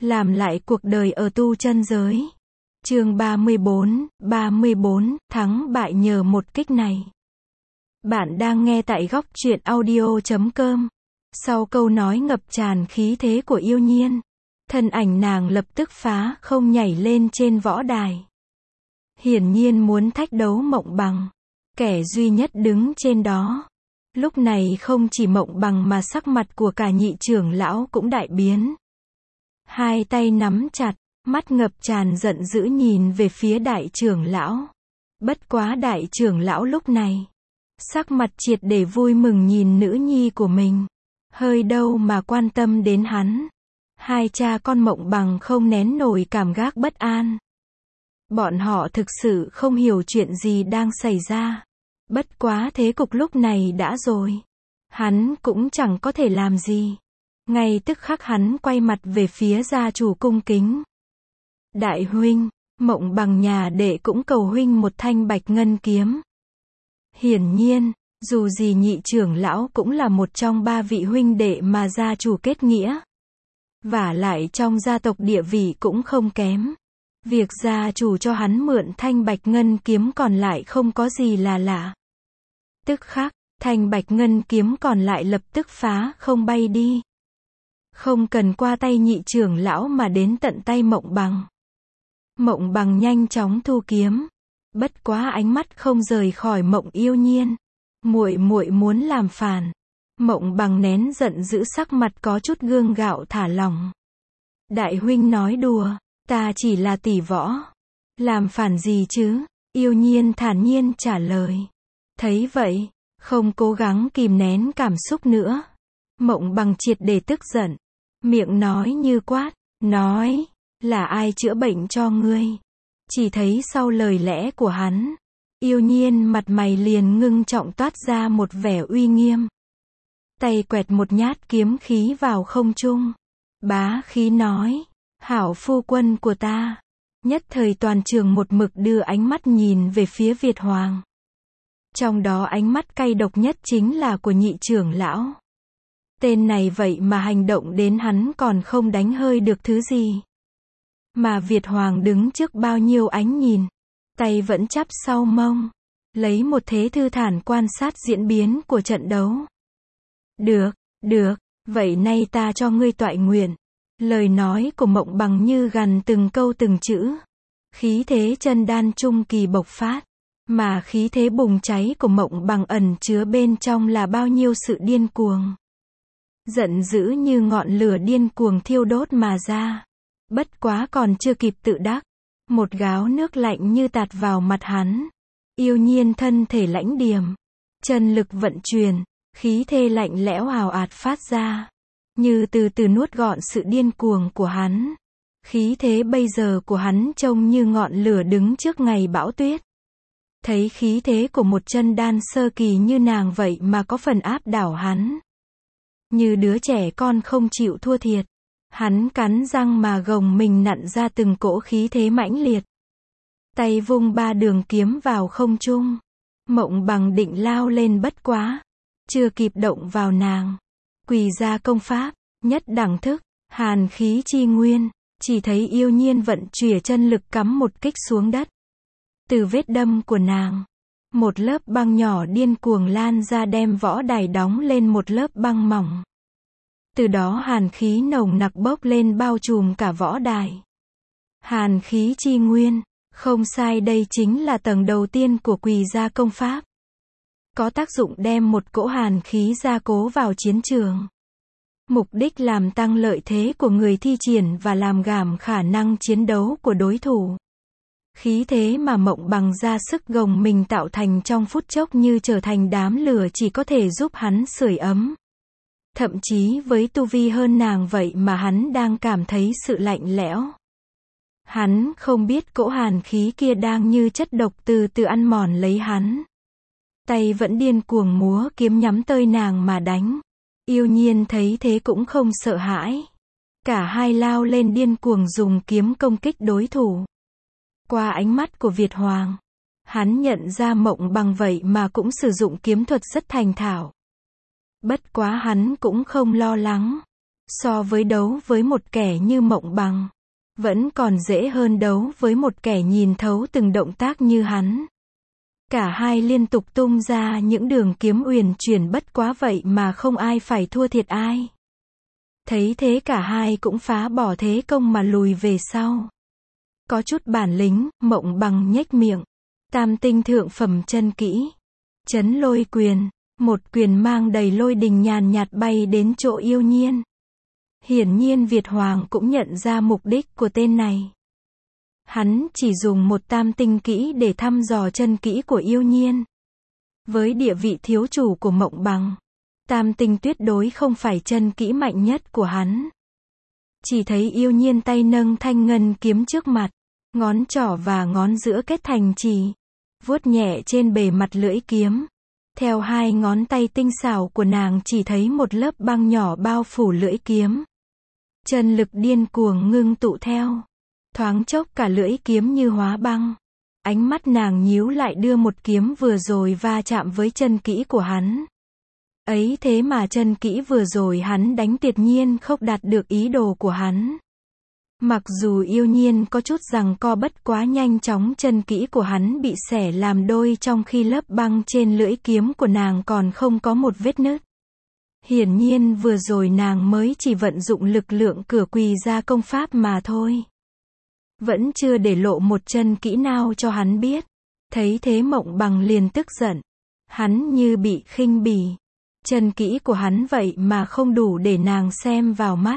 làm lại cuộc đời ở tu chân giới. Chương 34, thắng bại nhờ một kích này. Bạn đang nghe tại góc truyện audio.com. Sau câu nói ngập tràn khí thế của Yêu Nhiên, thân ảnh nàng lập tức phá không nhảy lên trên võ đài. Hiển nhiên muốn thách đấu Mộng Bằng, kẻ duy nhất đứng trên đó. Lúc này không chỉ Mộng Bằng mà sắc mặt của cả nhị trưởng lão cũng đại biến. Hai tay nắm chặt, mắt ngập tràn giận dữ nhìn về phía đại trưởng lão. Bất quá đại trưởng lão lúc này, sắc mặt triệt để vui mừng nhìn nữ nhi của mình. Hơi đâu mà quan tâm đến hắn. Hai cha con Mộng Bằng không nén nổi cảm giác bất an. Bọn họ thực sự không hiểu chuyện gì đang xảy ra. Bất quá thế cục lúc này đã rồi. Hắn cũng chẳng có thể làm gì. Ngay tức khắc hắn quay mặt về phía gia chủ cung kính. Đại huynh, Mộng Bằng nhà đệ cũng cầu huynh một thanh bạch ngân kiếm. Hiển nhiên, dù gì nhị trưởng lão cũng là một trong ba vị huynh đệ mà gia chủ kết nghĩa. Vả lại trong gia tộc địa vị cũng không kém. Việc gia chủ cho hắn mượn thanh bạch ngân kiếm còn lại không có gì là lạ. Tức khắc, thanh bạch ngân kiếm còn lại lập tức phá không bay đi. Không cần qua tay nhị trưởng lão mà đến tận tay Mộng Bằng. Mộng Bằng nhanh chóng thu kiếm. Bất quá ánh mắt không rời khỏi Mộng Yêu Nhiên. Muội muội muốn làm phản. Mộng Bằng nén giận giữ sắc mặt có chút gương gạo thả lỏng. Đại huynh nói đùa, ta chỉ là tỷ võ. Làm phản gì chứ? Yêu Nhiên thản nhiên trả lời. Thấy vậy, không cố gắng kìm nén cảm xúc nữa. Mộng Bằng triệt để tức giận. Miệng nói như quát, nói, là ai chữa bệnh cho ngươi? Chỉ thấy sau lời lẽ của hắn, Yêu Nhiên mặt mày liền ngưng trọng toát ra một vẻ uy nghiêm. Tay quẹt một nhát kiếm khí vào không trung. Bá khí nói, hảo phu quân của ta. Nhất thời toàn trường một mực đưa ánh mắt nhìn về phía Việt Hoàng. Trong đó ánh mắt cay độc nhất chính là của nhị trưởng lão. Tên này vậy mà hành động đến hắn còn không đánh hơi được thứ gì. Mà Việt Hoàng đứng trước bao nhiêu ánh nhìn, tay vẫn chắp sau mông, lấy một thế thư thản quan sát diễn biến của trận đấu. Được, vậy nay ta cho ngươi toại nguyện. Lời nói của Mộng Bằng như gằn từng câu từng chữ. Khí thế chân đan trung kỳ bộc phát. Mà khí thế bùng cháy của Mộng Bằng ẩn chứa bên trong là bao nhiêu sự điên cuồng. Giận dữ như ngọn lửa điên cuồng thiêu đốt mà ra. Bất quá còn chưa kịp tự đắc. Một gáo nước lạnh như tạt vào mặt hắn. Yêu Nhiên thân thể lãnh điềm. Chân lực vận chuyển. Khí thế lạnh lẽo ào ạt phát ra. Như từ từ nuốt gọn sự điên cuồng của hắn. Khí thế bây giờ của hắn trông như ngọn lửa đứng trước ngày bão tuyết. Thấy khí thế của một chân đan sơ kỳ như nàng vậy mà có phần áp đảo hắn. Như đứa trẻ con không chịu thua thiệt. Hắn cắn răng mà gồng mình nặn ra từng cỗ khí thế mãnh liệt. Tay vung ba đường kiếm vào không trung. Mộng Bằng định lao lên bất quá. Chưa kịp động vào nàng. Quỳ ra công pháp, nhất đẳng thức, hàn khí chi nguyên. Chỉ thấy Yêu Nhiên vận chùy chân lực cắm một kích xuống đất. Từ vết đâm của nàng, một lớp băng nhỏ điên cuồng lan ra đem võ đài đóng lên một lớp băng mỏng. Từ đó hàn khí nồng nặc bốc lên bao trùm cả võ đài. Hàn khí chi nguyên, không sai, đây chính là tầng đầu tiên của quỳ gia công pháp. Có tác dụng đem một cỗ hàn khí gia cố vào chiến trường. Mục đích làm tăng lợi thế của người thi triển và làm giảm khả năng chiến đấu của đối thủ. Khí thế mà Mộng Bằng ra sức gồng mình tạo thành trong phút chốc như trở thành đám lửa chỉ có thể giúp hắn sưởi ấm. Thậm chí với tu vi hơn nàng vậy mà hắn đang cảm thấy sự lạnh lẽo. Hắn không biết cỗ hàn khí kia đang như chất độc từ từ ăn mòn lấy hắn. Tay vẫn điên cuồng múa kiếm nhắm tới nàng mà đánh. Yêu Nhiên thấy thế cũng không sợ hãi. Cả hai lao lên điên cuồng dùng kiếm công kích đối thủ. Qua ánh mắt của Việt Hoàng, hắn nhận ra Mộng Bằng vậy mà cũng sử dụng kiếm thuật rất thành thạo. Bất quá hắn cũng không lo lắng. So với đấu với một kẻ như Mộng Bằng, vẫn còn dễ hơn đấu với một kẻ nhìn thấu từng động tác như hắn. Cả hai liên tục tung ra những đường kiếm uyển chuyển, bất quá vậy mà không ai phải thua thiệt ai. Thấy thế cả hai cũng phá bỏ thế công mà lùi về sau. Có chút bản lĩnh, Mộng Bằng nhếch miệng. Tam tinh thượng phẩm chân kỹ. Chấn lôi quyền. Một quyền mang đầy lôi đình nhàn nhạt bay đến chỗ Yêu Nhiên. Hiển nhiên Việt Hoàng cũng nhận ra mục đích của tên này. Hắn chỉ dùng một tam tinh kỹ để thăm dò chân kỹ của Yêu Nhiên. Với địa vị thiếu chủ của Mộng Bằng, tam tinh tuyệt đối không phải chân kỹ mạnh nhất của hắn. Chỉ thấy Yêu Nhiên tay nâng thanh ngân kiếm trước mặt, ngón trỏ và ngón giữa kết thành chì, vuốt nhẹ trên bề mặt lưỡi kiếm. Theo hai ngón tay tinh xảo của nàng chỉ thấy một lớp băng nhỏ bao phủ lưỡi kiếm. Chân lực điên cuồng ngưng tụ theo. Thoáng chốc cả lưỡi kiếm như hóa băng. Ánh mắt nàng nhíu lại, đưa một kiếm vừa rồi va chạm với chân kỹ của hắn. Ấy thế mà chân kỹ vừa rồi hắn đánh tuyệt nhiên không đạt được ý đồ của hắn. Mặc dù Yêu Nhiên có chút giằng co, bất quá nhanh chóng chân kỹ của hắn bị xẻ làm đôi, trong khi lớp băng trên lưỡi kiếm của nàng còn không có một vết nứt. Hiển nhiên vừa rồi nàng mới chỉ vận dụng lực lượng cửa quỳ ra công pháp mà thôi. Vẫn chưa để lộ một chân kỹ nào cho hắn biết. Thấy thế Mộng Bằng liền tức giận. Hắn như bị khinh bỉ. Chân kỹ của hắn vậy mà không đủ để nàng xem vào mắt.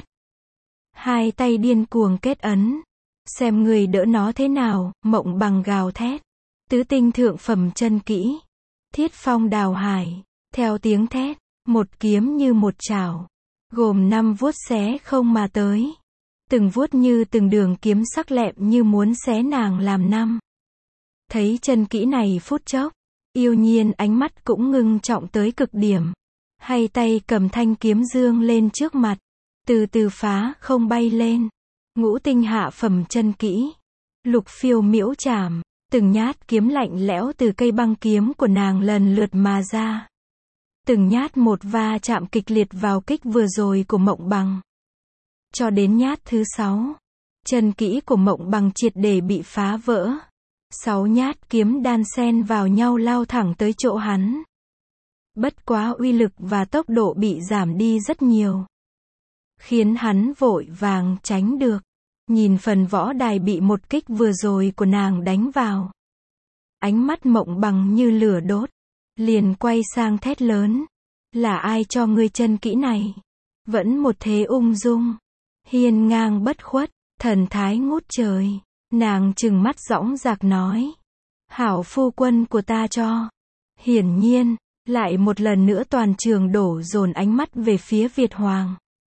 Hai tay điên cuồng kết ấn. Xem người đỡ nó thế nào, Mộng Bằng gào thét. Tứ tinh thượng phẩm chân kỹ. Thiết phong đào hải. Theo tiếng thét, một kiếm như một chảo, gồm 5 vuốt xé không mà tới. Từng vuốt như từng đường kiếm sắc lẹm như muốn xé nàng làm năm. Thấy chân kỹ này phút chốc, Yêu Nhiên ánh mắt cũng ngưng trọng tới cực điểm. Hay tay cầm thanh kiếm dương lên trước mặt, từ từ phá không bay lên. Ngũ tinh hạ phẩm chân kỹ. Lục phiêu miễu chảm. Từng nhát kiếm lạnh lẽo từ cây băng kiếm của nàng lần lượt mà ra. Từng nhát một va chạm kịch liệt vào kích vừa rồi của Mộng Bằng. Cho đến nhát thứ 6, chân kỹ của Mộng Bằng triệt để bị phá vỡ. 6 nhát kiếm đan xen vào nhau lao thẳng tới chỗ hắn. Bất quá uy lực và tốc độ bị giảm đi rất nhiều, khiến hắn vội vàng tránh được. Nhìn phần võ đài bị một kích vừa rồi của nàng đánh vào, ánh mắt Mộng Bằng như lửa đốt, liền quay sang thét lớn. Là ai cho ngươi chân kỹ này? Vẫn một thế ung dung, hiên ngang bất khuất, thần thái ngút trời. Nàng trừng mắt dõng dạc nói. Hảo phu quân của ta cho. Hiển nhiên, lại một lần nữa toàn trường đổ dồn ánh mắt về phía Việt Hoàng.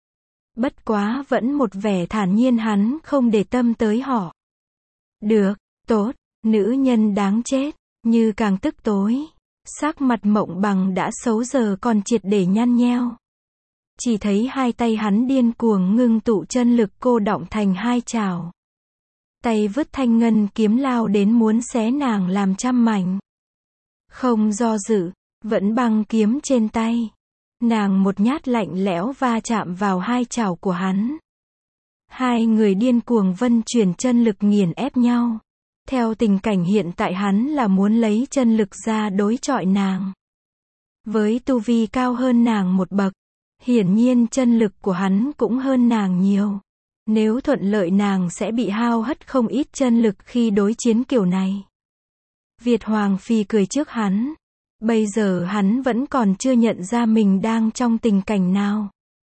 Bất quá vẫn một vẻ thản nhiên, hắn không để tâm tới họ. Được, tốt, nữ nhân đáng chết, như càng tức tối. Sắc mặt Mộng Bằng đã xấu giờ còn triệt để nhăn nheo. Chỉ thấy hai tay hắn điên cuồng ngưng tụ chân lực cô đọng thành hai chảo. Tay vứt thanh ngân kiếm lao đến muốn xé nàng làm trăm mảnh. Không do dự, vẫn băng kiếm trên tay. Nàng một nhát lạnh lẽo va chạm vào hai chảo của hắn. Hai người điên cuồng vân chuyển chân lực nghiền ép nhau. Theo tình cảnh hiện tại hắn là muốn lấy chân lực ra đối chọi nàng. Với tu vi cao hơn nàng một bậc, hiển nhiên chân lực của hắn cũng hơn nàng nhiều. Nếu thuận lợi nàng sẽ bị hao hất không ít chân lực khi đối chiến kiểu này. Việt Hoàng phi cười trước hắn. Bây giờ hắn vẫn còn chưa nhận ra mình đang trong tình cảnh nào.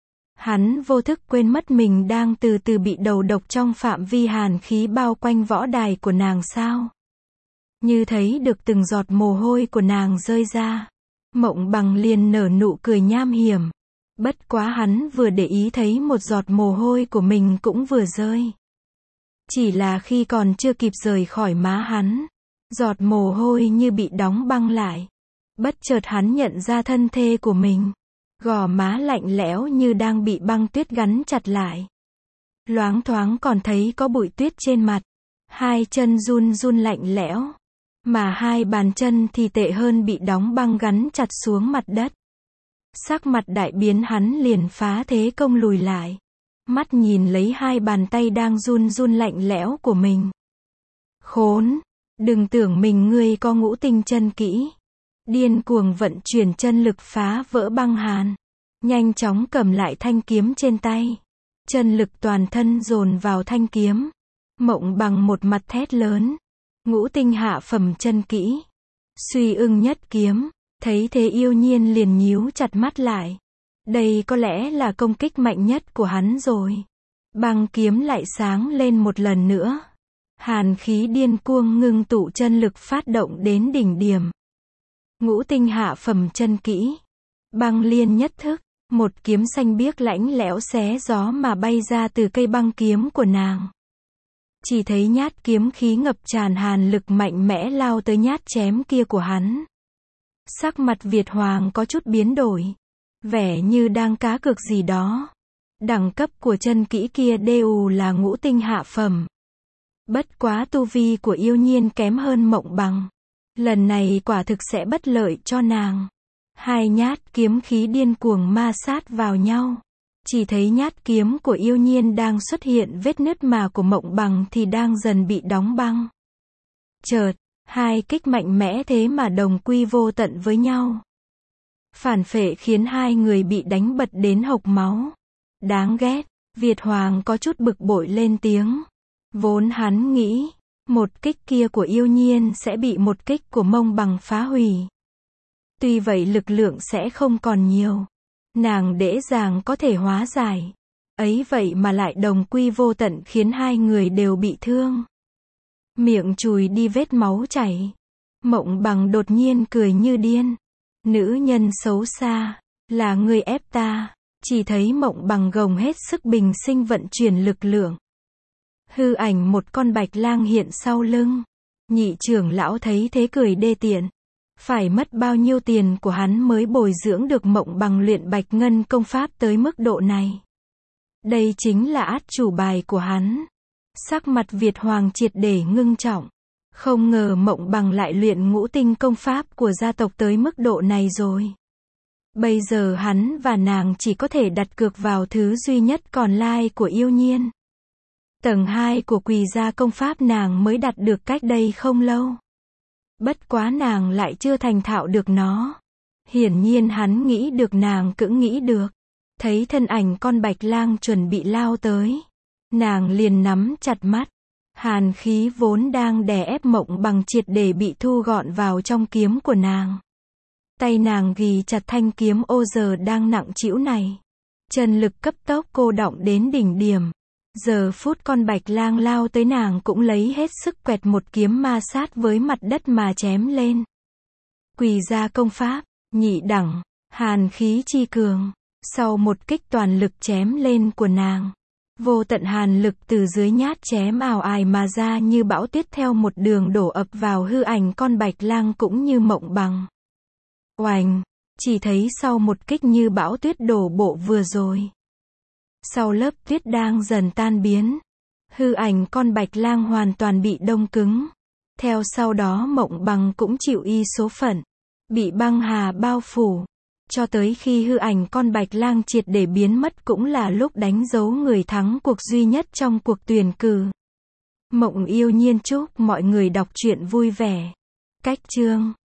Hắn vô thức quên mất mình đang từ từ bị đầu độc trong phạm vi hàn khí bao quanh võ đài của nàng sao. Như thấy được từng giọt mồ hôi của nàng rơi ra, Mộng Bằng liền nở nụ cười nham hiểm. Bất quá hắn vừa để ý thấy một giọt mồ hôi của mình cũng vừa rơi. Chỉ là khi còn chưa kịp rời khỏi má hắn, giọt mồ hôi như bị đóng băng lại. Bất chợt hắn nhận ra thân thể của mình. Gò má lạnh lẽo như đang bị băng tuyết gắn chặt lại. Loáng thoáng còn thấy có bụi tuyết trên mặt. Hai chân run run lạnh lẽo. Mà hai bàn chân thì tệ hơn, bị đóng băng gắn chặt xuống mặt đất. Sắc mặt đại biến, hắn liền phá thế công lùi lại. Mắt nhìn lấy hai bàn tay đang run run lạnh lẽo của mình. Khốn! Đừng tưởng mình ngươi có ngũ tinh chân kỹ. Điên cuồng vận chuyển chân lực phá vỡ băng hàn. Nhanh chóng cầm lại thanh kiếm trên tay. Chân lực toàn thân dồn vào thanh kiếm. Mộng Bằng một mặt thét lớn. Ngũ tinh hạ phẩm chân kỹ. Suy ưng nhất kiếm. Thấy thế Yêu Nhiên liền nhíu chặt mắt lại. Đây có lẽ là công kích mạnh nhất của hắn rồi. Băng kiếm lại sáng lên một lần nữa. Hàn khí điên cuồng ngưng tụ, chân lực phát động đến đỉnh điểm. Ngũ tinh hạ phẩm chân kỹ. Băng liên nhất thức. Một kiếm xanh biếc lạnh lẽo xé gió mà bay ra từ cây băng kiếm của nàng. Chỉ thấy nhát kiếm khí ngập tràn hàn lực mạnh mẽ lao tới nhát chém kia của hắn. Sắc mặt Việt Hoàng có chút biến đổi. Vẻ như đang cá cược gì đó. Đẳng cấp của chân kỹ kia đều là ngũ tinh hạ phẩm. Bất quá tu vi của Yêu Nhiên kém hơn Mộng Bằng. Lần này quả thực sẽ bất lợi cho nàng. Hai nhát kiếm khí điên cuồng ma sát vào nhau. Chỉ thấy nhát kiếm của Yêu Nhiên đang xuất hiện vết nứt, mà của Mộng Bằng thì đang dần bị đóng băng. Chợt, hai kích mạnh mẽ thế mà đồng quy vô tận với nhau. Phản phệ khiến hai người bị đánh bật đến hộc máu. Đáng ghét, Việt Hoàng có chút bực bội lên tiếng. Vốn hắn nghĩ, một kích kia của Yêu Nhiên sẽ bị một kích của Mộng Bằng phá hủy. Tuy vậy lực lượng sẽ không còn nhiều. Nàng dễ dàng có thể hóa giải. Ấy vậy mà lại đồng quy vô tận khiến hai người đều bị thương. Miệng chùi đi vết máu chảy. Mộng Bằng đột nhiên cười như điên. Nữ nhân xấu xa, là ngươi ép ta. Chỉ thấy Mộng Bằng gồng hết sức bình sinh vận chuyển lực lượng. Hư ảnh một con bạch lang hiện sau lưng. Nhị trưởng lão thấy thế cười đê tiện. Phải mất bao nhiêu tiền của hắn mới bồi dưỡng được Mộng Bằng luyện bạch ngân công pháp tới mức độ này. Đây chính là át chủ bài của hắn. Sắc mặt Việt Hoàng triệt để ngưng trọng. Không ngờ Mộng Bằng lại luyện ngũ tinh công pháp của gia tộc tới mức độ này rồi. Bây giờ hắn và nàng chỉ có thể đặt cược vào thứ duy nhất còn lại của Yêu Nhiên. Tầng 2 của Quỳ gia công pháp nàng mới đạt được cách đây không lâu. Bất quá nàng lại chưa thành thạo được nó. Hiển nhiên hắn nghĩ được, nàng cũng nghĩ được. Thấy thân ảnh con bạch lang chuẩn bị lao tới. Nàng liền nắm chặt mắt. Hàn khí vốn đang đè ép Mộng Bằng triệt để bị thu gọn vào trong kiếm của nàng. Tay nàng ghì chặt thanh kiếm ô giờ đang nặng trĩu này. Chân lực cấp tốc cô đọng đến đỉnh điểm. Giờ phút con bạch lang lao tới, nàng cũng lấy hết sức quẹt một kiếm ma sát với mặt đất mà chém lên. Quỳ gia công pháp, nhị đẳng, hàn khí chi cường. Sau một kích toàn lực chém lên của nàng, vô tận hàn lực từ dưới nhát chém ào ài mà ra như bão tuyết theo một đường đổ ập vào hư ảnh con bạch lang cũng như Mộng Bằng. Oành, chỉ thấy sau một kích như bão tuyết đổ bộ vừa rồi. Sau lớp tuyết đang dần tan biến, hư ảnh con bạch lang hoàn toàn bị đông cứng. Theo sau đó Mộng Bằng cũng chịu y số phận, bị băng hà bao phủ. Cho tới khi hư ảnh con bạch lang triệt để biến mất cũng là lúc đánh dấu người thắng cuộc duy nhất trong cuộc tuyển cử. Mộng Yêu Nhiên chúc mọi người đọc truyện vui vẻ. Cách chương